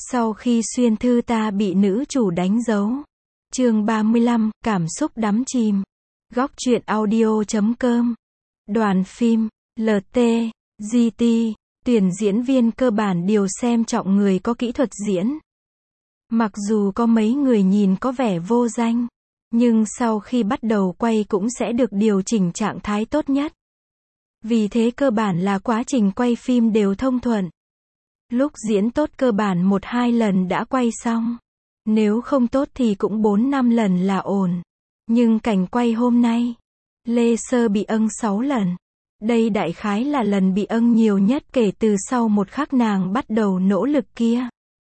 Sau khi xuyên thư ta bị nữ chủ đánh dấu. Chương 35, cảm xúc đắm chìm. Góc truyện audio.com. Đoàn phim, LT, GT, tuyển diễn viên cơ bản đều xem trọng người có kỹ thuật diễn. Mặc dù có mấy người nhìn có vẻ vô danh, nhưng sau khi bắt đầu quay cũng sẽ được điều chỉnh trạng thái tốt nhất. Vì thế cơ bản là quá trình quay phim đều thông thuận. Lúc diễn tốt cơ bản 1-2 lần đã quay xong. Nếu không tốt thì cũng 4-5 lần là ổn. Nhưng cảnh quay hôm nay, Lê Sơ bị âng 6 lần. Đây đại khái là lần bị âng nhiều nhất kể từ sau một khắc nàng bắt đầu nỗ lực kia.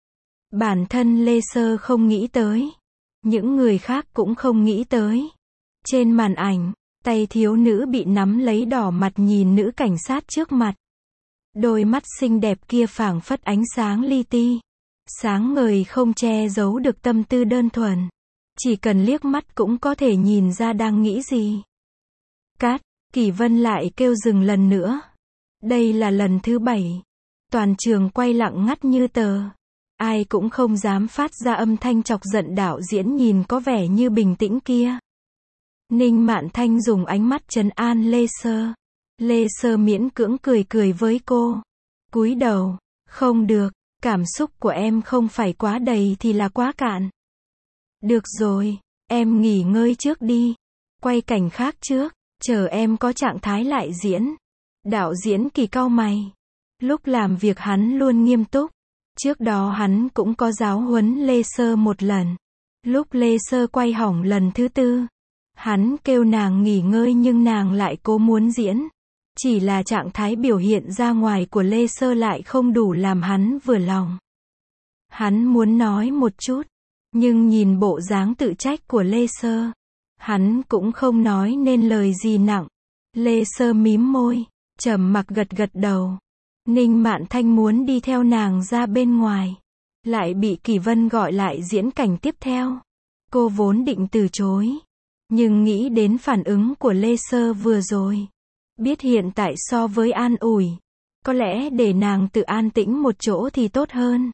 Bản thân Lê Sơ không nghĩ tới. Những người khác cũng không nghĩ tới. Trên màn ảnh, tay thiếu nữ bị nắm lấy đỏ mặt nhìn nữ cảnh sát trước mặt. Đôi mắt xinh đẹp kia phảng phất ánh sáng li ti. Sáng ngời không che giấu được tâm tư đơn thuần. Chỉ cần liếc mắt cũng có thể nhìn ra đang nghĩ gì. Cát, Kỷ Vân lại kêu dừng lần nữa. Đây là lần thứ 7. Toàn trường quay lặng ngắt như tờ. Ai cũng không dám phát ra âm thanh chọc giận đạo diễn nhìn có vẻ như bình tĩnh kia. Ninh Mạn Thanh dùng ánh mắt trấn an Lê Sơ. Lê Sơ miễn cưỡng cười cười với cô. Cúi đầu, không được, cảm xúc của em không phải quá đầy thì là quá cạn. Được rồi, em nghỉ ngơi trước đi. Quay cảnh khác trước, chờ em có trạng thái lại diễn. Đạo diễn Kỳ cau mày. Lúc làm việc hắn luôn nghiêm túc. Trước đó hắn cũng có giáo huấn Lê Sơ một lần. Lúc Lê Sơ quay hỏng lần thứ 4, hắn kêu nàng nghỉ ngơi nhưng nàng lại cố muốn diễn. Chỉ là trạng thái biểu hiện ra ngoài của Lê Sơ lại không đủ làm hắn vừa lòng. Hắn muốn nói một chút, nhưng nhìn bộ dáng tự trách của Lê Sơ, hắn cũng không nói nên lời gì nặng. Lê Sơ mím môi, trầm mặc gật gật đầu. Ninh Mạn Thanh muốn đi theo nàng ra bên ngoài, lại bị Kỷ Vân gọi lại diễn cảnh tiếp theo. Cô vốn định từ chối, nhưng nghĩ đến phản ứng của Lê Sơ vừa rồi. Biết hiện tại so với an ủi, có lẽ để nàng tự an tĩnh một chỗ thì tốt hơn.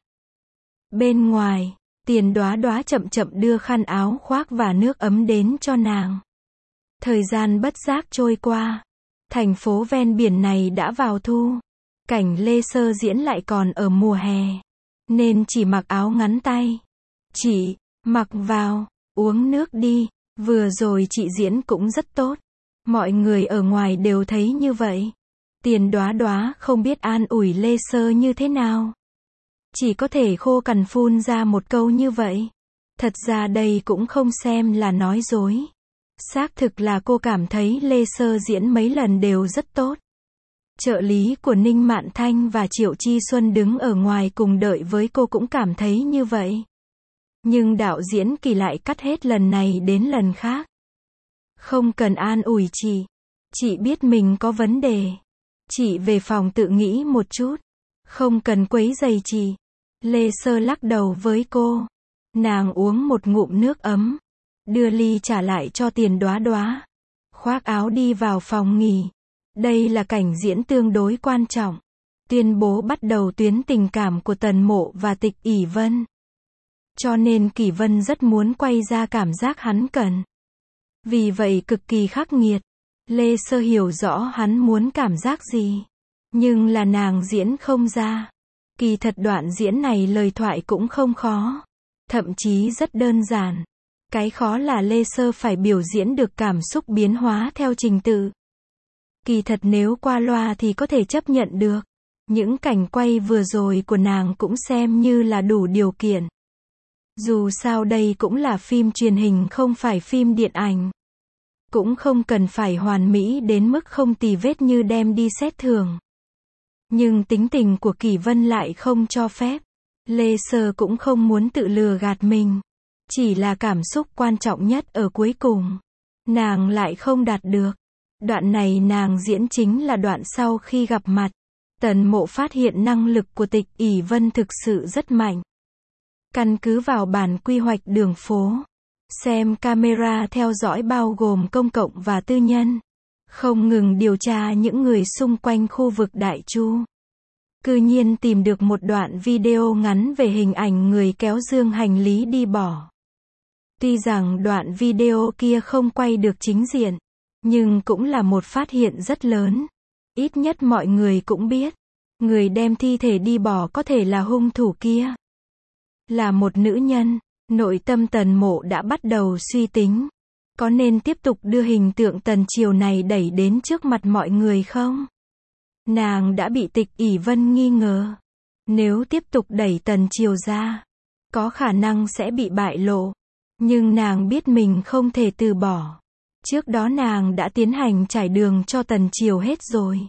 Bên ngoài, Tiền Đóa Đóa chậm chậm đưa khăn áo khoác và nước ấm đến cho nàng. Thời gian bất giác trôi qua. Thành phố ven biển này đã vào thu. Cảnh Lê Sơ diễn lại còn ở mùa hè. Nên chỉ mặc áo ngắn tay. Chị, mặc vào, uống nước đi. Vừa rồi chị diễn cũng rất tốt. Mọi người ở ngoài đều thấy như vậy. Tiền Đóa Đóa không biết an ủi Lê Sơ như thế nào. Chỉ có thể khô cằn phun ra một câu như vậy. Thật ra đây cũng không xem là nói dối. Xác thực là cô cảm thấy Lê Sơ diễn mấy lần đều rất tốt. Trợ lý của Ninh Mạn Thanh và Triệu Chi Xuân đứng ở ngoài cùng đợi với cô cũng cảm thấy như vậy. Nhưng đạo diễn Kỳ lại cắt hết lần này đến lần khác. Không cần an ủi chị biết mình có vấn đề. Chị về phòng tự nghĩ một chút. Không cần quấy rầy chị. Lê Sơ lắc đầu với cô. Nàng uống một ngụm nước ấm. Đưa ly trả lại cho Tiền Đóa Đóa. Khoác áo đi vào phòng nghỉ. Đây là cảnh diễn tương đối quan trọng. Tuyên bố bắt đầu tuyến tình cảm của Tần Mộ và Tịch ỷ Vân. Cho nên Kỷ Vân rất muốn quay ra cảm giác hắn cần. Vì vậy cực kỳ khắc nghiệt. Lê Sơ hiểu rõ hắn muốn cảm giác gì. Nhưng là nàng diễn không ra. Kỳ thật đoạn diễn này lời thoại cũng không khó. Thậm chí rất đơn giản. Cái khó là Lê Sơ phải biểu diễn được cảm xúc biến hóa theo trình tự. Kỳ thật nếu qua loa thì có thể chấp nhận được. Những cảnh quay vừa rồi của nàng cũng xem như là đủ điều kiện. Dù sao đây cũng là phim truyền hình không phải phim điện ảnh. Cũng không cần phải hoàn mỹ đến mức không tì vết như đem đi xét thưởng. Nhưng tính tình của Kỷ Vân lại không cho phép. Lê Sơ cũng không muốn tự lừa gạt mình. Chỉ là cảm xúc quan trọng nhất ở cuối cùng. Nàng lại không đạt được. Đoạn này nàng diễn chính là đoạn sau khi gặp mặt. Tần Mộ phát hiện năng lực của Tịch ỷ Vân thực sự rất mạnh. Căn cứ vào bản quy hoạch đường phố. Xem camera theo dõi bao gồm công cộng và tư nhân. Không ngừng điều tra những người xung quanh khu vực Đại Chu. cư nhiên tìm được một đoạn video ngắn về hình ảnh người kéo dương hành lý đi bỏ. Tuy rằng đoạn video kia không quay được chính diện, nhưng cũng là một phát hiện rất lớn. Ít nhất mọi người cũng biết, người đem thi thể đi bỏ có thể là hung thủ kia. Là một nữ nhân, nội tâm Tần Mộ đã bắt đầu suy tính. Có nên tiếp tục đưa hình tượng Tần Triều này đẩy đến trước mặt mọi người không? Nàng đã bị Tịch ỷ Vân nghi ngờ. Nếu tiếp tục đẩy Tần Triều ra, có khả năng sẽ bị bại lộ. Nhưng nàng biết mình không thể từ bỏ. Trước đó nàng đã tiến hành trải đường cho Tần Triều hết rồi.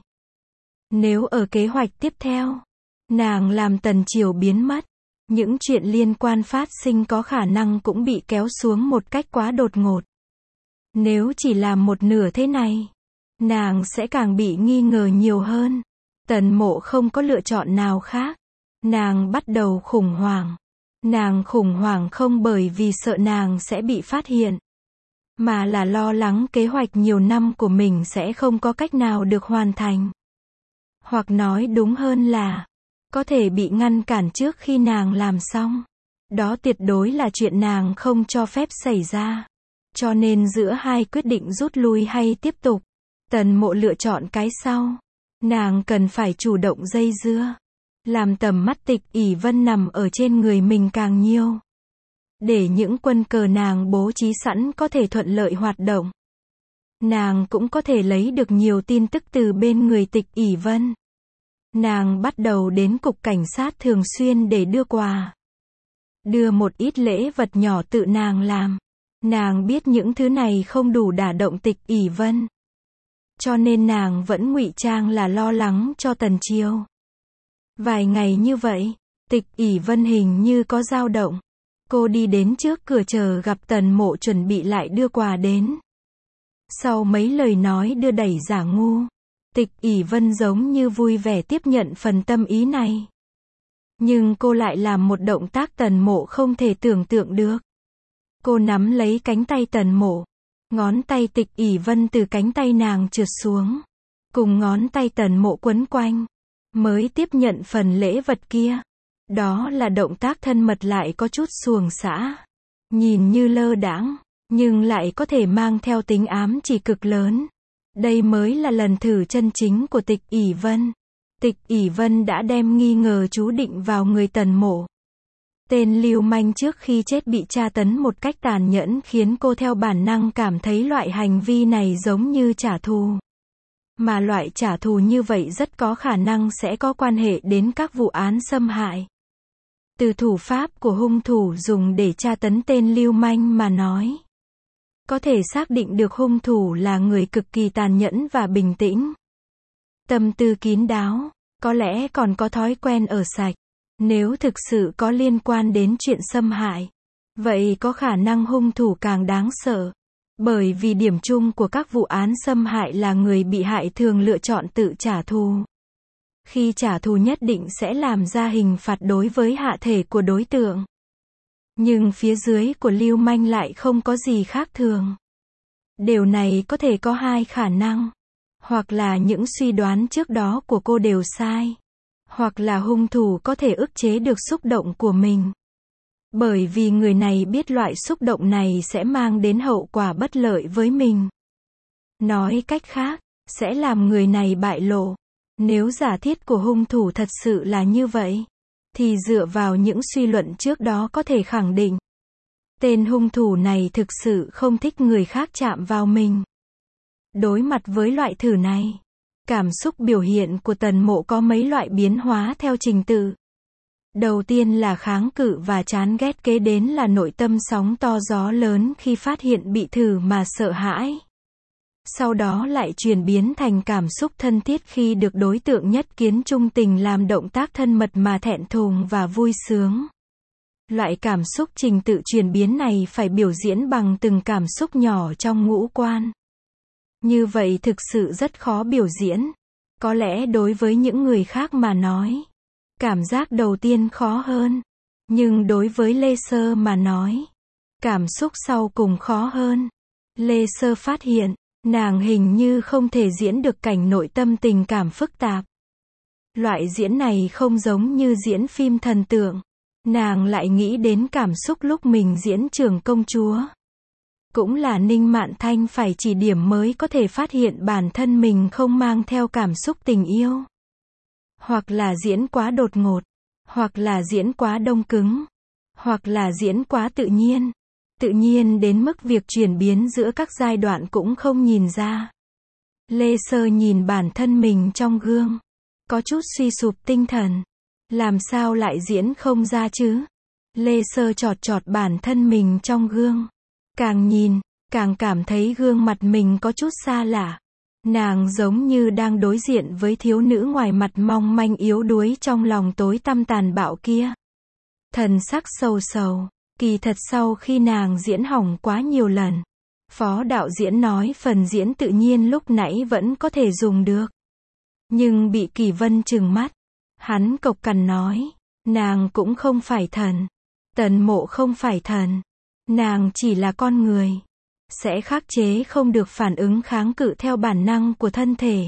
Nếu ở kế hoạch tiếp theo, nàng làm Tần Triều biến mất, những chuyện liên quan phát sinh có khả năng cũng bị kéo xuống một cách quá đột ngột. Nếu chỉ làm một nửa thế này, nàng sẽ càng bị nghi ngờ nhiều hơn. Tần Mộ không có lựa chọn nào khác. Nàng bắt đầu khủng hoảng. Nàng khủng hoảng không bởi vì sợ nàng sẽ bị phát hiện, mà là lo lắng kế hoạch nhiều năm của mình sẽ không có cách nào được hoàn thành. Hoặc nói đúng hơn là, có thể bị ngăn cản trước khi nàng làm xong. Đó tuyệt đối là chuyện nàng không cho phép xảy ra. Cho nên giữa hai quyết định rút lui hay tiếp tục, Tần Mộ lựa chọn cái sau. Nàng cần phải chủ động dây dưa, làm tầm mắt Tịch ỷ Vân nằm ở trên người mình càng nhiều, để những quân cờ nàng bố trí sẵn có thể thuận lợi hoạt động. Nàng cũng có thể lấy được nhiều tin tức từ bên người Tịch ỷ Vân. Nàng bắt đầu đến cục cảnh sát thường xuyên để đưa quà, đưa một ít lễ vật nhỏ tự nàng làm. Nàng biết những thứ này không đủ đả động Tịch ỷ Vân, cho nên nàng vẫn ngụy trang là lo lắng cho Tần Triều. Vài ngày như vậy, Tịch ỷ Vân hình như có dao động. Cô đi đến trước cửa chờ gặp Tần Mộ chuẩn bị lại đưa quà đến. Sau mấy lời nói đưa đẩy giả ngu, Tịch ỷ Vân giống như vui vẻ tiếp nhận phần tâm ý này. Nhưng cô lại làm một động tác Tần Mộ không thể tưởng tượng được. Cô nắm lấy cánh tay Tần Mộ. Ngón tay Tịch ỷ Vân từ cánh tay nàng trượt xuống, cùng ngón tay Tần Mộ quấn quanh, mới tiếp nhận phần lễ vật kia. Đó là động tác thân mật lại có chút xuồng xã. Nhìn như lơ đãng, nhưng lại có thể mang theo tính ám chỉ cực lớn. Đây mới là lần thử chân chính của Tịch ỷ Vân. Tịch ỷ Vân đã đem nghi ngờ chú định vào người Tần Mộ. Tên lưu manh trước khi chết bị tra tấn một cách tàn nhẫn khiến cô theo bản năng cảm thấy loại hành vi này giống như trả thù. Mà loại trả thù như vậy rất có khả năng sẽ có quan hệ đến các vụ án xâm hại. Từ thủ pháp của hung thủ dùng để tra tấn tên lưu manh mà nói, có thể xác định được hung thủ là người cực kỳ tàn nhẫn và bình tĩnh. Tâm tư kín đáo, có lẽ còn có thói quen ở sạch. Nếu thực sự có liên quan đến chuyện xâm hại, vậy có khả năng hung thủ càng đáng sợ. Bởi vì điểm chung của các vụ án xâm hại là người bị hại thường lựa chọn tự trả thù. Khi trả thù nhất định sẽ làm ra hình phạt đối với hạ thể của đối tượng. Nhưng phía dưới của lưu manh lại không có gì khác thường. Điều này có thể có hai khả năng. Hoặc là những suy đoán trước đó của cô đều sai. Hoặc là hung thủ có thể ức chế được xúc động của mình. Bởi vì người này biết loại xúc động này sẽ mang đến hậu quả bất lợi với mình. Nói cách khác, sẽ làm người này bại lộ. Nếu giả thiết của hung thủ thật sự là như vậy, thì dựa vào những suy luận trước đó có thể khẳng định, tên hung thủ này thực sự không thích người khác chạm vào mình. Đối mặt với loại thử này, cảm xúc biểu hiện của Tần Mộ có mấy loại biến hóa theo trình tự. Đầu tiên là kháng cự và chán ghét, kế đến là nội tâm sóng to gió lớn khi phát hiện bị thử mà sợ hãi. Sau đó lại chuyển biến thành cảm xúc thân thiết khi được đối tượng nhất kiến trung tình làm động tác thân mật mà thẹn thùng và vui sướng. Loại cảm xúc trình tự chuyển biến này phải biểu diễn bằng từng cảm xúc nhỏ trong ngũ quan. Như vậy thực sự rất khó biểu diễn. Có lẽ đối với những người khác mà nói, cảm giác đầu tiên khó hơn. Nhưng đối với Lê Sơ mà nói, cảm xúc sau cùng khó hơn. Lê Sơ phát hiện, nàng hình như không thể diễn được cảnh nội tâm tình cảm phức tạp. Loại diễn này không giống như diễn phim thần tượng. Nàng lại nghĩ đến cảm xúc lúc mình diễn Trưởng công chúa. Cũng là Ninh Mạn Thanh phải chỉ điểm mới có thể phát hiện bản thân mình không mang theo cảm xúc tình yêu. Hoặc là diễn quá đột ngột, hoặc là diễn quá đông cứng, hoặc là diễn quá tự nhiên. Tự nhiên đến mức việc chuyển biến giữa các giai đoạn cũng không nhìn ra. Lê Sơ nhìn bản thân mình trong gương, có chút suy sụp tinh thần. Làm sao lại diễn không ra chứ? Lê Sơ chọt chọt bản thân mình trong gương. Càng nhìn, càng cảm thấy gương mặt mình có chút xa lạ. Nàng giống như đang đối diện với thiếu nữ ngoài mặt mong manh yếu đuối trong lòng tối tăm tàn bạo kia. Thần sắc sầu sầu, kỳ thật sau khi nàng diễn hỏng quá nhiều lần. Phó đạo diễn nói phần diễn tự nhiên lúc nãy vẫn có thể dùng được. Nhưng bị Kỳ Vân trừng mắt. Hắn cộc cằn nói, nàng cũng không phải thần. Tần Mộ không phải thần. Nàng chỉ là con người. Sẽ khắc chế không được phản ứng kháng cự theo bản năng của thân thể.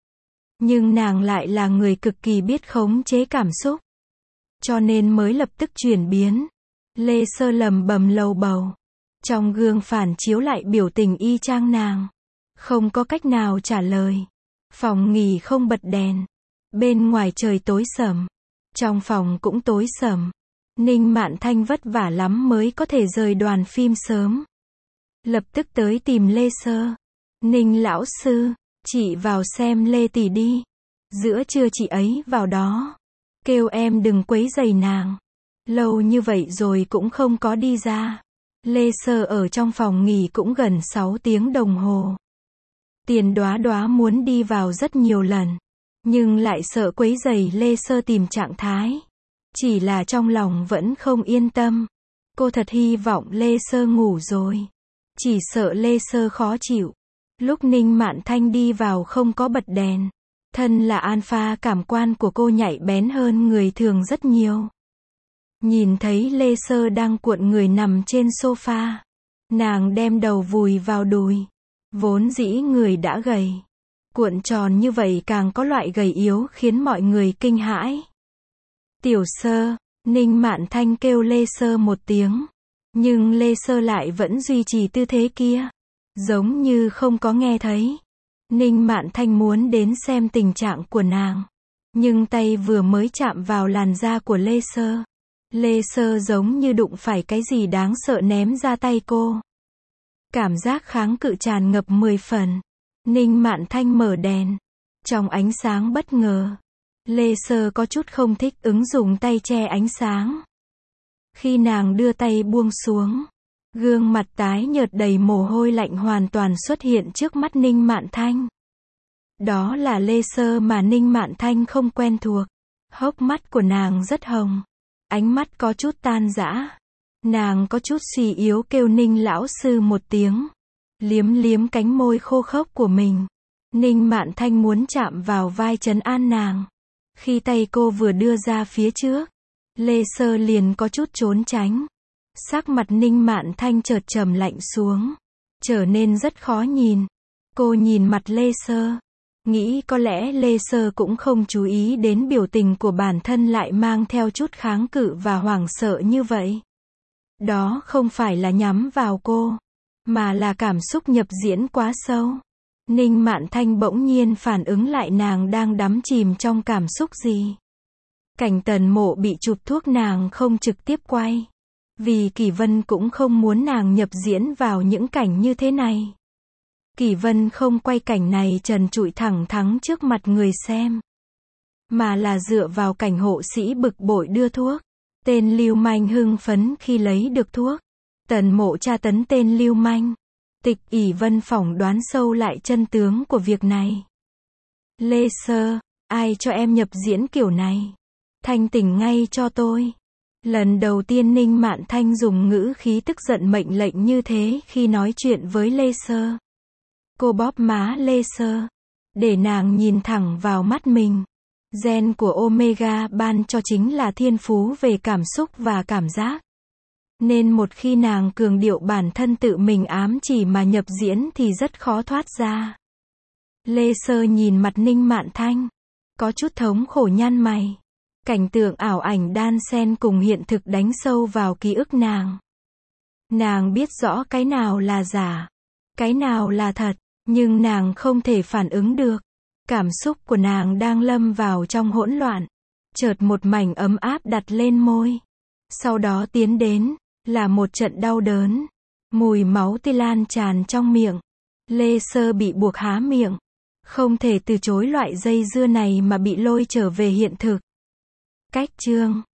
Nhưng nàng lại là người cực kỳ biết khống chế cảm xúc. Cho nên mới lập tức chuyển biến. Lê Sơ lầm bầm lầu bầu. Trong gương phản chiếu lại biểu tình y chang nàng. Không có cách nào trả lời. Phòng nghỉ không bật đèn. Bên ngoài trời tối sầm. Trong phòng cũng tối sầm. Ninh Mạn Thanh vất vả lắm mới có thể rời đoàn phim sớm. Lập tức tới tìm Lê Sơ. Ninh lão sư, chị vào xem Lê tỷ đi. Giữa trưa chị ấy vào đó. Kêu em đừng quấy rầy nàng. Lâu như vậy rồi cũng không có đi ra. Lê Sơ ở trong phòng nghỉ cũng gần 6 tiếng đồng hồ. Tiền Đóa Đóa muốn đi vào rất nhiều lần. Nhưng lại sợ quấy rầy Lê Sơ tìm trạng thái. Chỉ là trong lòng vẫn không yên tâm. Cô thật hy vọng Lê Sơ ngủ rồi. Chỉ sợ Lê Sơ khó chịu. Lúc Ninh Mạn Thanh đi vào không có bật đèn. Thân là alpha cảm quan của cô nhạy bén hơn người thường rất nhiều. Nhìn thấy Lê Sơ đang cuộn người nằm trên sofa. Nàng đem đầu vùi vào đùi. Vốn dĩ người đã gầy. Cuộn tròn như vậy càng có loại gầy yếu khiến mọi người kinh hãi. Tiểu Sơ, Ninh Mạn Thanh kêu Lê Sơ một tiếng. Nhưng Lê Sơ lại vẫn duy trì tư thế kia. Giống như không có nghe thấy. Ninh Mạn Thanh muốn đến xem tình trạng của nàng. Nhưng tay vừa mới chạm vào làn da của Lê Sơ. Lê Sơ giống như đụng phải cái gì đáng sợ ném ra tay cô. Cảm giác kháng cự tràn ngập 10 phần. Ninh Mạn Thanh mở đèn. Trong ánh sáng bất ngờ. Lê Sơ có chút không thích ứng dùng tay che ánh sáng. Khi nàng đưa tay buông xuống. Gương mặt tái nhợt đầy mồ hôi lạnh hoàn toàn xuất hiện trước mắt Ninh Mạn Thanh. Đó là Lê Sơ mà Ninh Mạn Thanh không quen thuộc. Hốc mắt của nàng rất hồng. Ánh mắt có chút tan rã. Nàng có chút suy yếu kêu Ninh lão sư một tiếng. Liếm liếm cánh môi khô khốc của mình. Ninh Mạn Thanh muốn chạm vào vai trấn an nàng. Khi tay cô vừa đưa ra phía trước. Lê Sơ liền có chút trốn tránh. Sắc mặt Ninh Mạn Thanh chợt trầm lạnh xuống. Trở nên rất khó nhìn. Cô nhìn mặt Lê Sơ. Nghĩ có lẽ Lê Sơ cũng không chú ý đến biểu tình của bản thân lại mang theo chút kháng cự và hoảng sợ như vậy. Đó không phải là nhắm vào cô. Mà là cảm xúc nhập diễn quá sâu. Ninh Mạn Thanh bỗng nhiên phản ứng lại nàng đang đắm chìm trong cảm xúc gì. Cảnh Tần Mộ bị chụp thuốc nàng không trực tiếp quay. Vì Kỳ Vân cũng không muốn nàng nhập diễn vào những cảnh như thế này. Kỳ Vân không quay cảnh này trần trụi thẳng thắn trước mặt người xem. Mà là dựa vào cảnh hộ sĩ bực bội đưa thuốc. Tên lưu manh hưng phấn khi lấy được thuốc. Tần Mộ tra tấn tên lưu manh. Tịch ỷ Vân phỏng đoán sâu lại chân tướng của việc này. Lê Sơ, ai cho em nhập diễn kiểu này? Thanh tỉnh ngay cho tôi. Lần đầu tiên Ninh Mạn Thanh dùng ngữ khí tức giận mệnh lệnh như thế khi nói chuyện với Lê Sơ. Cô bóp má Lê Sơ. Để nàng nhìn thẳng vào mắt mình. Gen của Omega ban cho chính là thiên phú về cảm xúc và cảm giác. Nên một khi nàng cường điệu bản thân tự mình ám chỉ mà nhập diễn thì rất khó thoát ra. Lê Sơ nhìn mặt Ninh Mạn Thanh. có chút thống khổ nhăn mày. Cảnh tượng ảo ảnh đan xen cùng hiện thực đánh sâu vào ký ức nàng. Nàng biết rõ cái nào là giả, cái nào là thật, nhưng nàng không thể phản ứng được. Cảm xúc của nàng đang lâm vào trong hỗn loạn. Chợt một mảnh ấm áp đặt lên môi. Sau đó tiến đến, là một trận đau đớn. Mùi máu tươi lan tràn trong miệng. Lê Sơ bị buộc há miệng. Không thể từ chối loại dây dưa này mà bị lôi trở về hiện thực. Cách chương